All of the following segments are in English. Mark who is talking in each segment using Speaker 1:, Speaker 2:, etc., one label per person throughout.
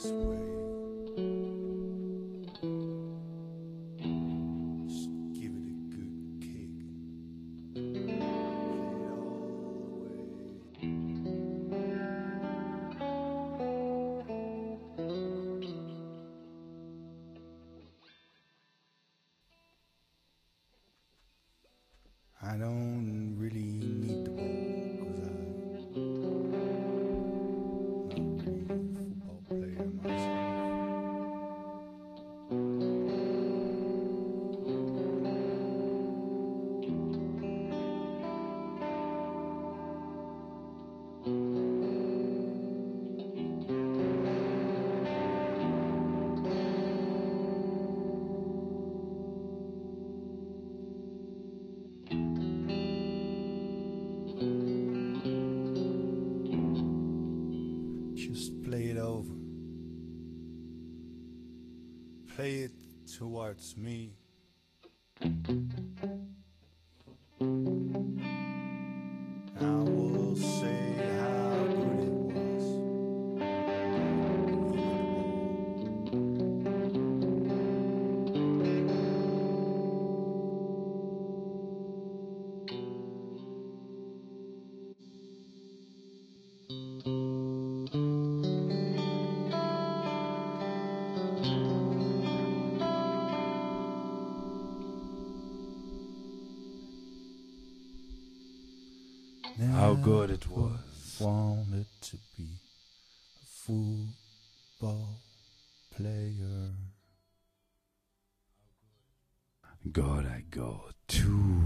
Speaker 1: way. Just give it a good kick. Play it all the way. I don't really need the ball because I'm not really a football player myself. Just play it over. Play it towards me. I will say how good it was. How good it was. Wanted to be a football player. God, I go too.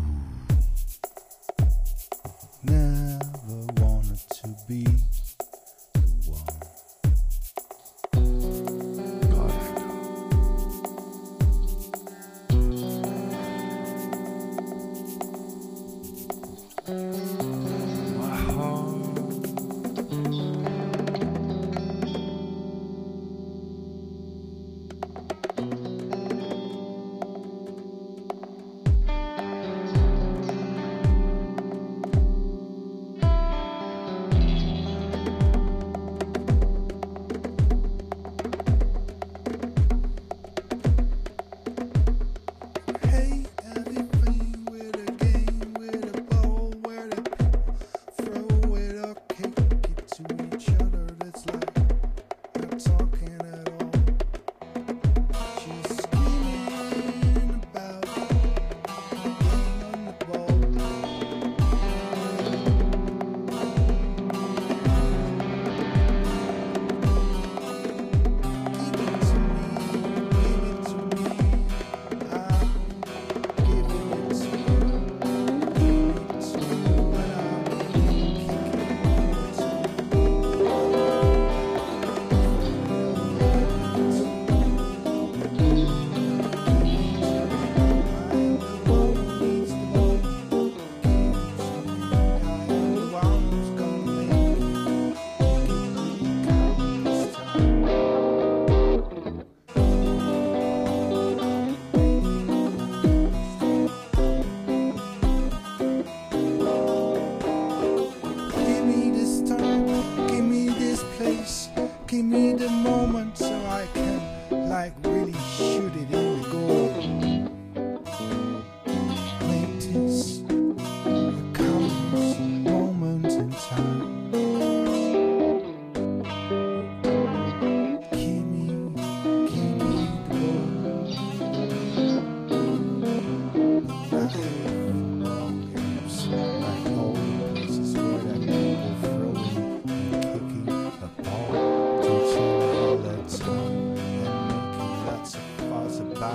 Speaker 1: Never wanted to be the one. God, I go. My heart. Hey, everything with a game, with a ball, where the people throw it or kick it to each other. That's like not talking at all. Just screaming about being on the ball. Give it to me, give it to me. I'm giving it to you. Give it to me when I'm kicking it to Give me this time, give me this place, give me the moment so I can like really shoot it in the goal. Make this a countless moment in time. Give me the ball. I hate ball games, like all places where that people throwing and kicking a ball to each other all the time and making lots of fuss about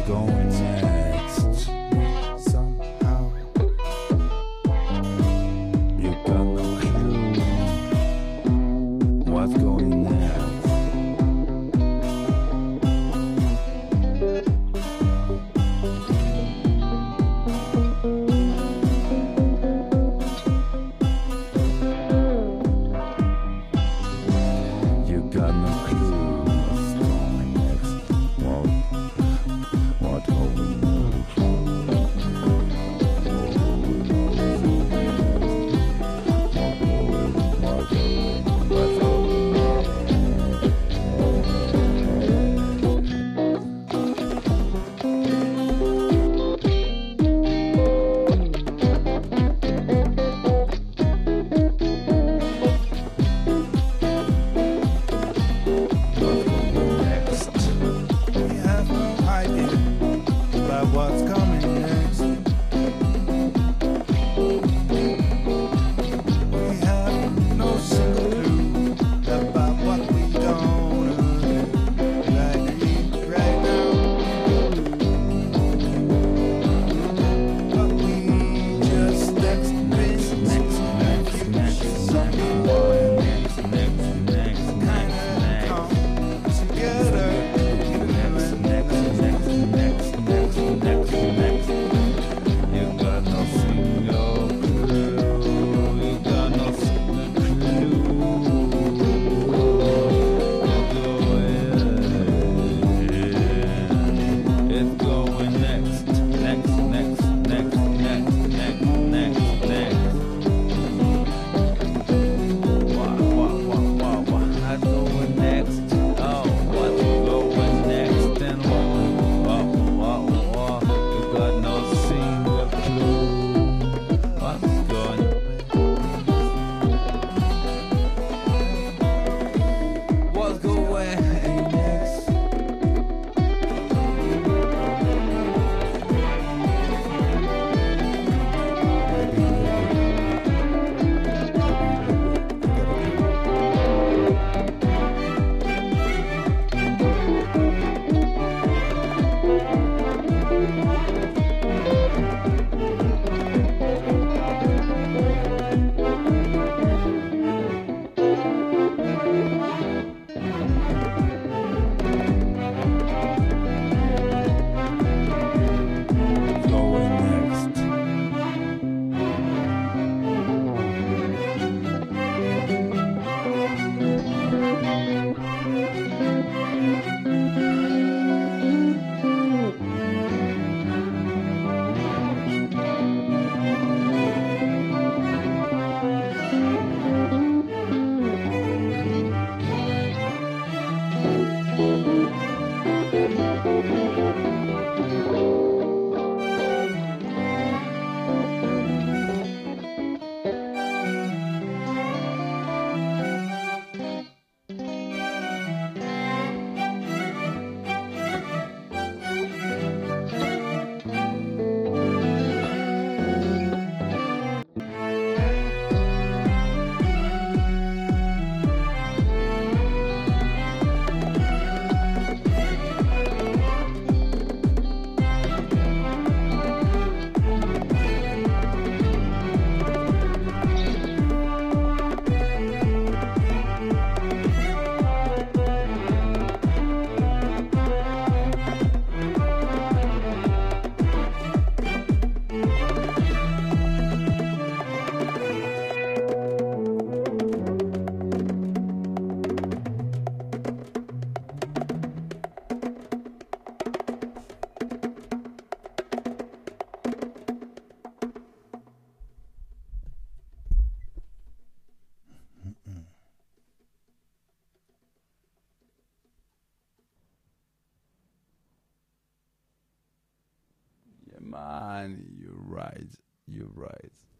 Speaker 2: going next?
Speaker 1: Somehow
Speaker 2: You got no clue. What's going next? You got no clue. What's going next? What going next?
Speaker 1: we have no idea about what's coming next. We have no single clue about what we gonna do right now. But we just experience somehow kinda come together.
Speaker 2: You got no single clue. You got no single clue. It's going next, next, next, next, next, next, next, next. What going next? Oh, what's going next? And what? You got no single clue. What's going? What's going next? Going next. Yeah, man, you're right. You're right.